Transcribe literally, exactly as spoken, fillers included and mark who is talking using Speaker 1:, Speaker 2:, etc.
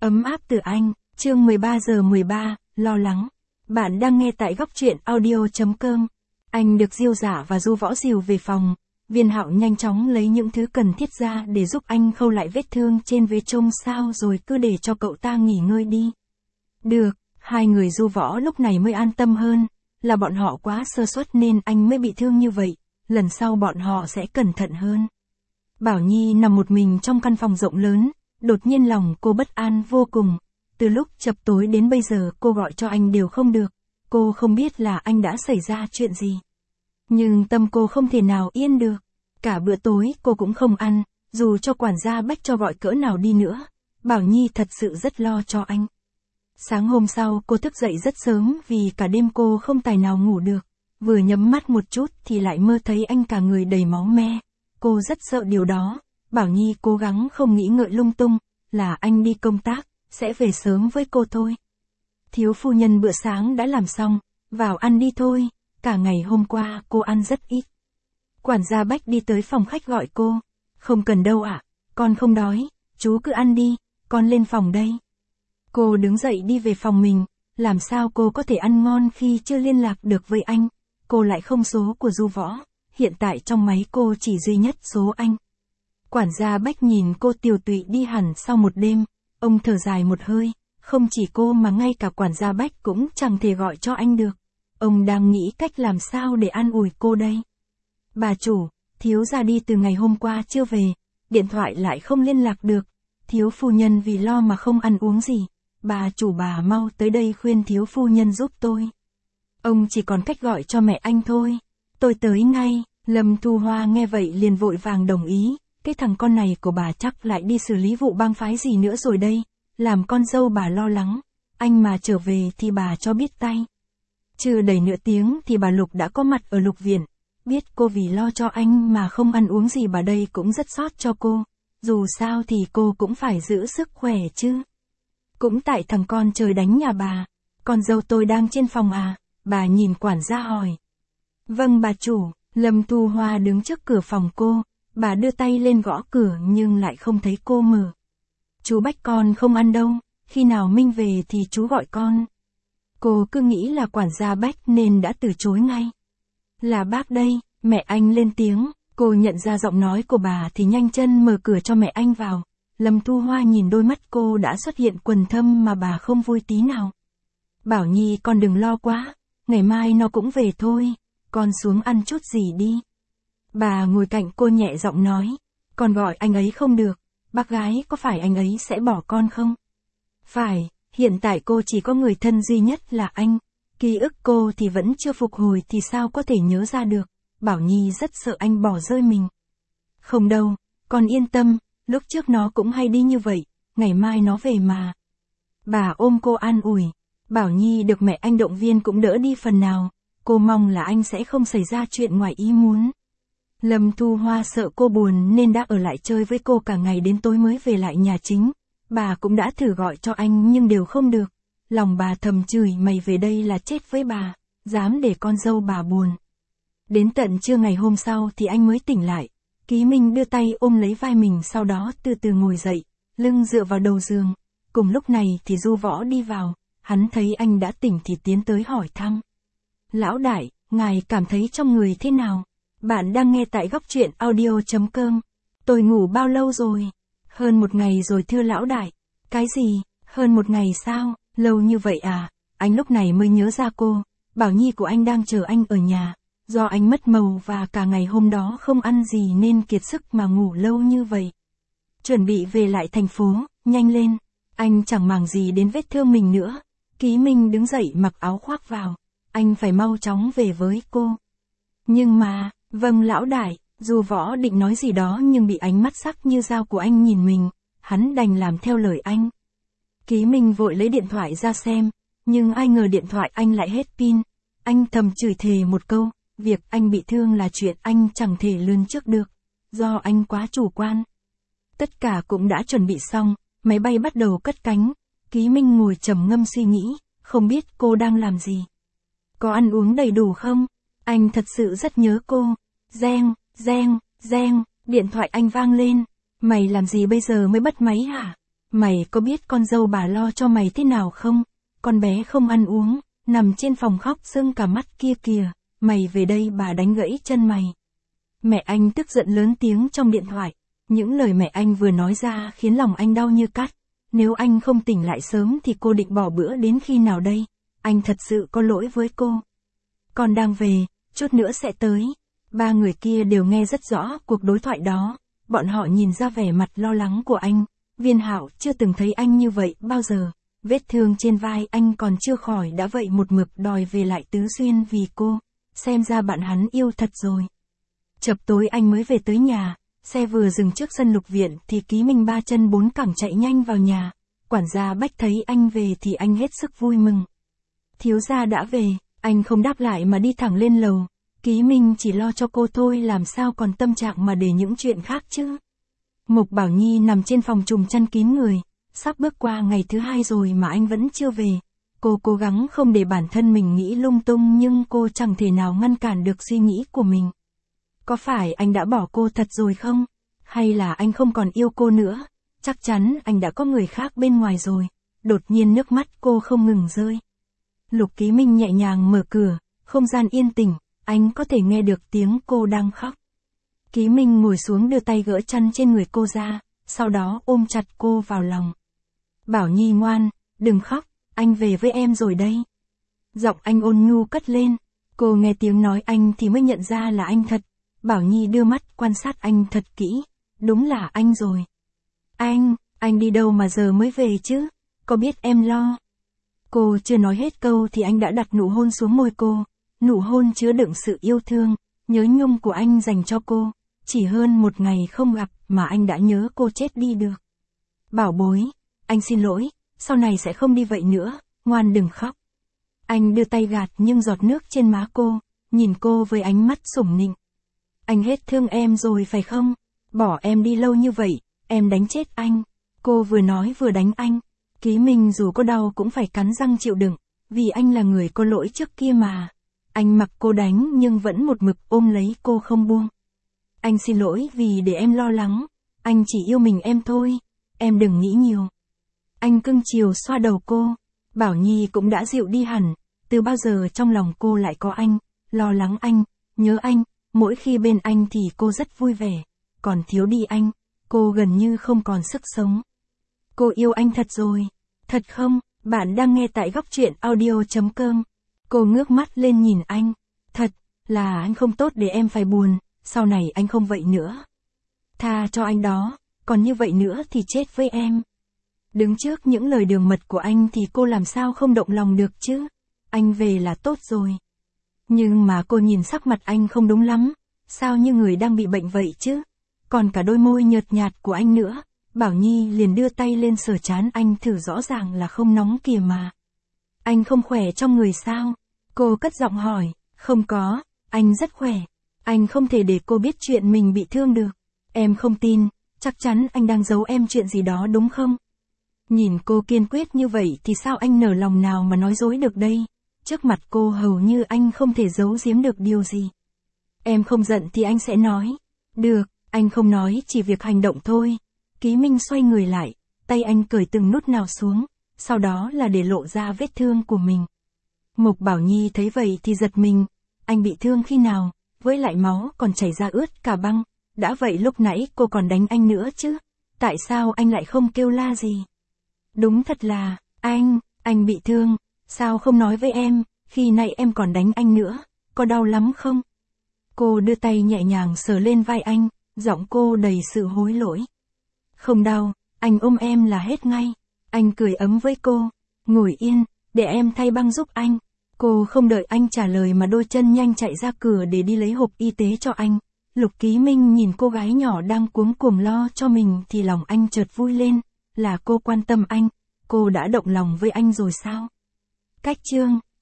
Speaker 1: Ấm áp từ anh, chương mười ba giờ mười ba, lo lắng. Bạn đang nghe tại góc truyện audio.com. Anh được Diêu Giả và Du Võ dìu về phòng. Viên Hạo nhanh chóng lấy những thứ cần thiết ra để giúp anh khâu lại vết thương trên vế trông sao rồi cứ để cho cậu ta nghỉ ngơi đi. Được, hai người Du Võ lúc này mới an tâm hơn, là bọn họ quá sơ suất nên anh mới bị thương như vậy, lần sau bọn họ sẽ cẩn thận hơn. Bảo Nhi nằm một mình trong căn phòng rộng lớn, đột nhiên lòng cô bất an vô cùng. Từ lúc chập tối đến bây giờ cô gọi cho anh đều không được, cô không biết là anh đã xảy ra chuyện gì. Nhưng tâm cô không thể nào yên được, cả bữa tối cô cũng không ăn, dù cho quản gia Bách cho gọi cỡ nào đi nữa. Bảo Nhi thật sự rất lo cho anh. Sáng hôm sau cô thức dậy rất sớm vì cả đêm cô không tài nào ngủ được, vừa nhắm mắt một chút thì lại mơ thấy anh cả người đầy máu me. Cô rất sợ điều đó. Bảo Nhi cố gắng không nghĩ ngợi lung tung, là anh đi công tác, sẽ về sớm với cô thôi. Thiếu phu nhân bữa sáng đã làm xong, vào ăn đi thôi, cả ngày hôm qua cô ăn rất ít. Quản gia Bách đi tới phòng khách gọi cô, không cần đâu ạ, con không đói, chú cứ ăn đi, con lên phòng đây. Cô đứng dậy đi về phòng mình, làm sao cô có thể ăn ngon khi chưa liên lạc được với anh, cô lại không số của Du Võ, hiện tại trong máy cô chỉ duy nhất số anh. Quản gia Bách nhìn cô tiều tụy đi hẳn sau một đêm, ông thở dài một hơi, không chỉ cô mà ngay cả quản gia Bách cũng chẳng thể gọi cho anh được. Ông đang nghĩ cách làm sao để an ủi cô đây. Bà chủ, thiếu gia đi từ ngày hôm qua chưa về, điện thoại lại không liên lạc được, thiếu phu nhân vì lo mà không ăn uống gì, bà chủ bà mau tới đây khuyên thiếu phu nhân giúp tôi. Ông chỉ còn cách gọi cho mẹ anh thôi, tôi tới ngay. Lâm Thu Hoa nghe vậy liền vội vàng đồng ý. Cái thằng con này của bà chắc lại đi xử lý vụ bang phái gì nữa rồi đây, làm con dâu bà lo lắng, anh mà trở về thì bà cho biết tay. Chưa đầy nửa tiếng thì bà Lục đã có mặt ở Lục Viện, biết cô vì lo cho anh mà không ăn uống gì bà đây cũng rất xót cho cô, dù sao thì cô cũng phải giữ sức khỏe chứ. Cũng tại thằng con trời đánh nhà bà, con dâu tôi đang trên phòng à, bà nhìn quản gia hỏi. Vâng bà chủ, Lâm Thu Hoa đứng trước cửa phòng cô. Bà đưa tay lên gõ cửa nhưng lại không thấy cô mở. Chú Bách con không ăn đâu, khi nào Minh về thì chú gọi con. Cô cứ nghĩ là quản gia Bách nên đã từ chối ngay. Là bác đây, mẹ anh lên tiếng, cô nhận ra giọng nói của bà thì nhanh chân mở cửa cho mẹ anh vào. Lâm Thu Hoa nhìn đôi mắt cô đã xuất hiện quầng thâm mà bà không vui tí nào. Bảo Nhi con đừng lo quá, ngày mai nó cũng về thôi, con xuống ăn chút gì đi. Bà ngồi cạnh cô nhẹ giọng nói, con gọi anh ấy không được, bác gái có phải anh ấy sẽ bỏ con không? Phải, hiện tại cô chỉ có người thân duy nhất là anh, ký ức cô thì vẫn chưa phục hồi thì sao có thể nhớ ra được, Bảo Nhi rất sợ anh bỏ rơi mình. Không đâu, con yên tâm, lúc trước nó cũng hay đi như vậy, ngày mai nó về mà. Bà ôm cô an ủi, Bảo Nhi được mẹ anh động viên cũng đỡ đi phần nào, cô mong là anh sẽ không xảy ra chuyện ngoài ý muốn. Lâm Thu Hoa sợ cô buồn nên đã ở lại chơi với cô cả ngày đến tối mới về lại nhà chính. Bà cũng đã thử gọi cho anh nhưng đều không được. Lòng bà thầm chửi mày về đây là chết với bà, dám để con dâu bà buồn. Đến tận trưa ngày hôm sau thì anh mới tỉnh lại. Ký Minh đưa tay ôm lấy vai mình sau đó từ từ ngồi dậy, lưng dựa vào đầu giường. Cùng lúc này thì Du Võ đi vào, hắn thấy anh đã tỉnh thì tiến tới hỏi thăm. Lão đại, ngài cảm thấy trong người thế nào? Bạn đang nghe tại góc truyện audio.com. Tôi ngủ bao lâu rồi? Hơn một ngày rồi thưa lão đại. Cái gì? Hơn một ngày sao? Lâu như vậy à? Anh lúc này mới nhớ ra cô. Bảo Nhi của anh đang chờ anh ở nhà. Do anh mất màu và cả ngày hôm đó không ăn gì nên kiệt sức mà ngủ lâu như vậy. Chuẩn bị về lại thành phố, nhanh lên. Anh chẳng màng gì đến vết thương mình nữa. Ký Minh đứng dậy mặc áo khoác vào. Anh phải mau chóng về với cô. Nhưng mà... Vâng lão đại, Du Võ định nói gì đó nhưng bị ánh mắt sắc như dao của anh nhìn mình, hắn đành làm theo lời anh. Ký Minh vội lấy điện thoại ra xem, nhưng ai ngờ điện thoại anh lại hết pin. Anh thầm chửi thề một câu, việc anh bị thương là chuyện anh chẳng thể lường trước được, do anh quá chủ quan. Tất cả cũng đã chuẩn bị xong, máy bay bắt đầu cất cánh, Ký Minh ngồi trầm ngâm suy nghĩ, không biết cô đang làm gì. Có ăn uống đầy đủ không? Anh thật sự rất nhớ cô. Reng, reng, reng, điện thoại anh vang lên. Mày làm gì bây giờ mới bắt máy hả? Mày có biết con dâu bà lo cho mày thế nào không? Con bé không ăn uống, nằm trên phòng khóc sưng cả mắt kia kìa, mày về đây bà đánh gãy chân mày. Mẹ anh tức giận lớn tiếng trong điện thoại. Những lời mẹ anh vừa nói ra khiến lòng anh đau như cắt. Nếu anh không tỉnh lại sớm thì cô định bỏ bữa đến khi nào đây? Anh thật sự có lỗi với cô. Con đang về, chút nữa sẽ tới. Ba người kia đều nghe rất rõ cuộc đối thoại đó. Bọn họ nhìn ra vẻ mặt lo lắng của anh. Viên Hạo chưa từng thấy anh như vậy bao giờ. Vết thương trên vai anh còn chưa khỏi đã vậy một mực đòi về lại Tứ Xuyên vì cô. Xem ra bạn hắn yêu thật rồi. Chập tối anh mới về tới nhà. Xe vừa dừng trước sân Lục Viện thì Ký Minh ba chân bốn cẳng chạy nhanh vào nhà. Quản gia Bách thấy anh về thì anh hết sức vui mừng. Thiếu gia đã về, anh không đáp lại mà đi thẳng lên lầu. Ký Minh chỉ lo cho cô thôi, làm sao còn tâm trạng mà để những chuyện khác chứ. Mục Bảo Nhi nằm trên phòng trùm chăn kín người. Sắp bước qua ngày thứ hai rồi mà anh vẫn chưa về. Cô cố gắng không để bản thân mình nghĩ lung tung nhưng cô chẳng thể nào ngăn cản được suy nghĩ của mình. Có phải anh đã bỏ cô thật rồi không? Hay là anh không còn yêu cô nữa? Chắc chắn anh đã có người khác bên ngoài rồi. Đột nhiên nước mắt cô không ngừng rơi. Lục Ký Minh nhẹ nhàng mở cửa, không gian yên tĩnh, anh có thể nghe được tiếng cô đang khóc. Ký Minh ngồi xuống đưa tay gỡ chăn trên người cô ra, sau đó ôm chặt cô vào lòng. Bảo Nhi ngoan, đừng khóc, anh về với em rồi đây. Giọng anh ôn nhu cất lên, cô nghe tiếng nói anh thì mới nhận ra là anh thật. Bảo Nhi đưa mắt quan sát anh thật kỹ, đúng là anh rồi. Anh, anh đi đâu mà giờ mới về chứ, có biết em lo. Cô chưa nói hết câu thì anh đã đặt nụ hôn xuống môi cô, nụ hôn chứa đựng sự yêu thương, nhớ nhung của anh dành cho cô. Chỉ hơn một ngày không gặp mà anh đã nhớ cô chết đi được. Bảo bối, anh xin lỗi, sau này sẽ không đi vậy nữa, ngoan đừng khóc. Anh đưa tay gạt nhưng giọt nước trên má cô, nhìn cô với ánh mắt sủng nịnh. Anh hết thương em rồi phải không? Bỏ em đi lâu như vậy, em đánh chết anh. Cô vừa nói vừa đánh anh. Ký Minh dù có đau cũng phải cắn răng chịu đựng, vì anh là người có lỗi trước kia mà. Anh mặc cô đánh nhưng vẫn một mực ôm lấy cô không buông. Anh xin lỗi vì để em lo lắng, anh chỉ yêu mình em thôi, em đừng nghĩ nhiều. Anh cưng chiều xoa đầu cô, Bảo Nhi cũng đã dịu đi hẳn, từ bao giờ trong lòng cô lại có anh, lo lắng anh, nhớ anh, mỗi khi bên anh thì cô rất vui vẻ, còn thiếu đi anh, cô gần như không còn sức sống. Cô yêu anh thật rồi, thật không? Bạn đang nghe tại góc truyện audio chấm com. Cô ngước mắt lên nhìn anh, thật, là anh không tốt để em phải buồn. Sau này anh không vậy nữa. Tha cho anh đó, còn như vậy nữa thì chết với em. Đứng trước những lời đường mật của anh thì cô làm sao không động lòng được chứ. Anh về là tốt rồi. Nhưng mà cô nhìn sắc mặt anh không đúng lắm. Sao như người đang bị bệnh vậy chứ. Còn cả đôi môi nhợt nhạt của anh nữa. Bảo Nhi liền đưa tay lên sờ trán anh thử, rõ ràng là không nóng kìa mà. Anh không khỏe trong người sao? Cô cất giọng hỏi. Không có, anh rất khỏe. Anh không thể để cô biết chuyện mình bị thương được. Em không tin, chắc chắn anh đang giấu em chuyện gì đó đúng không? Nhìn cô kiên quyết như vậy thì sao anh nở lòng nào mà nói dối được đây? Trước mặt cô hầu như anh không thể giấu giếm được điều gì. Em không giận thì anh sẽ nói. Được, anh không nói, chỉ việc hành động thôi. Ký Minh xoay người lại, tay anh cởi từng nút nào xuống, sau đó là để lộ ra vết thương của mình. Mục Bảo Nhi thấy vậy thì giật mình. Anh bị thương khi nào? Với lại máu còn chảy ra ướt cả băng. Đã vậy lúc nãy cô còn đánh anh nữa chứ. Tại sao anh lại không kêu la gì? Đúng thật là, anh, anh bị thương. Sao không nói với em, khi nãy em còn đánh anh nữa. Có đau lắm không? Cô đưa tay nhẹ nhàng sờ lên vai anh, giọng cô đầy sự hối lỗi. Không đau, anh ôm em là hết ngay. Anh cười ấm với cô. Ngồi yên, để em thay băng giúp anh. Cô không đợi anh trả lời mà đôi chân nhanh chạy ra cửa để đi lấy hộp y tế cho anh. Lục Ký Minh nhìn cô gái nhỏ đang cuống cuồng lo cho mình thì lòng anh chợt vui lên. Là cô quan tâm anh. Cô đã động lòng với anh rồi sao? Cách chương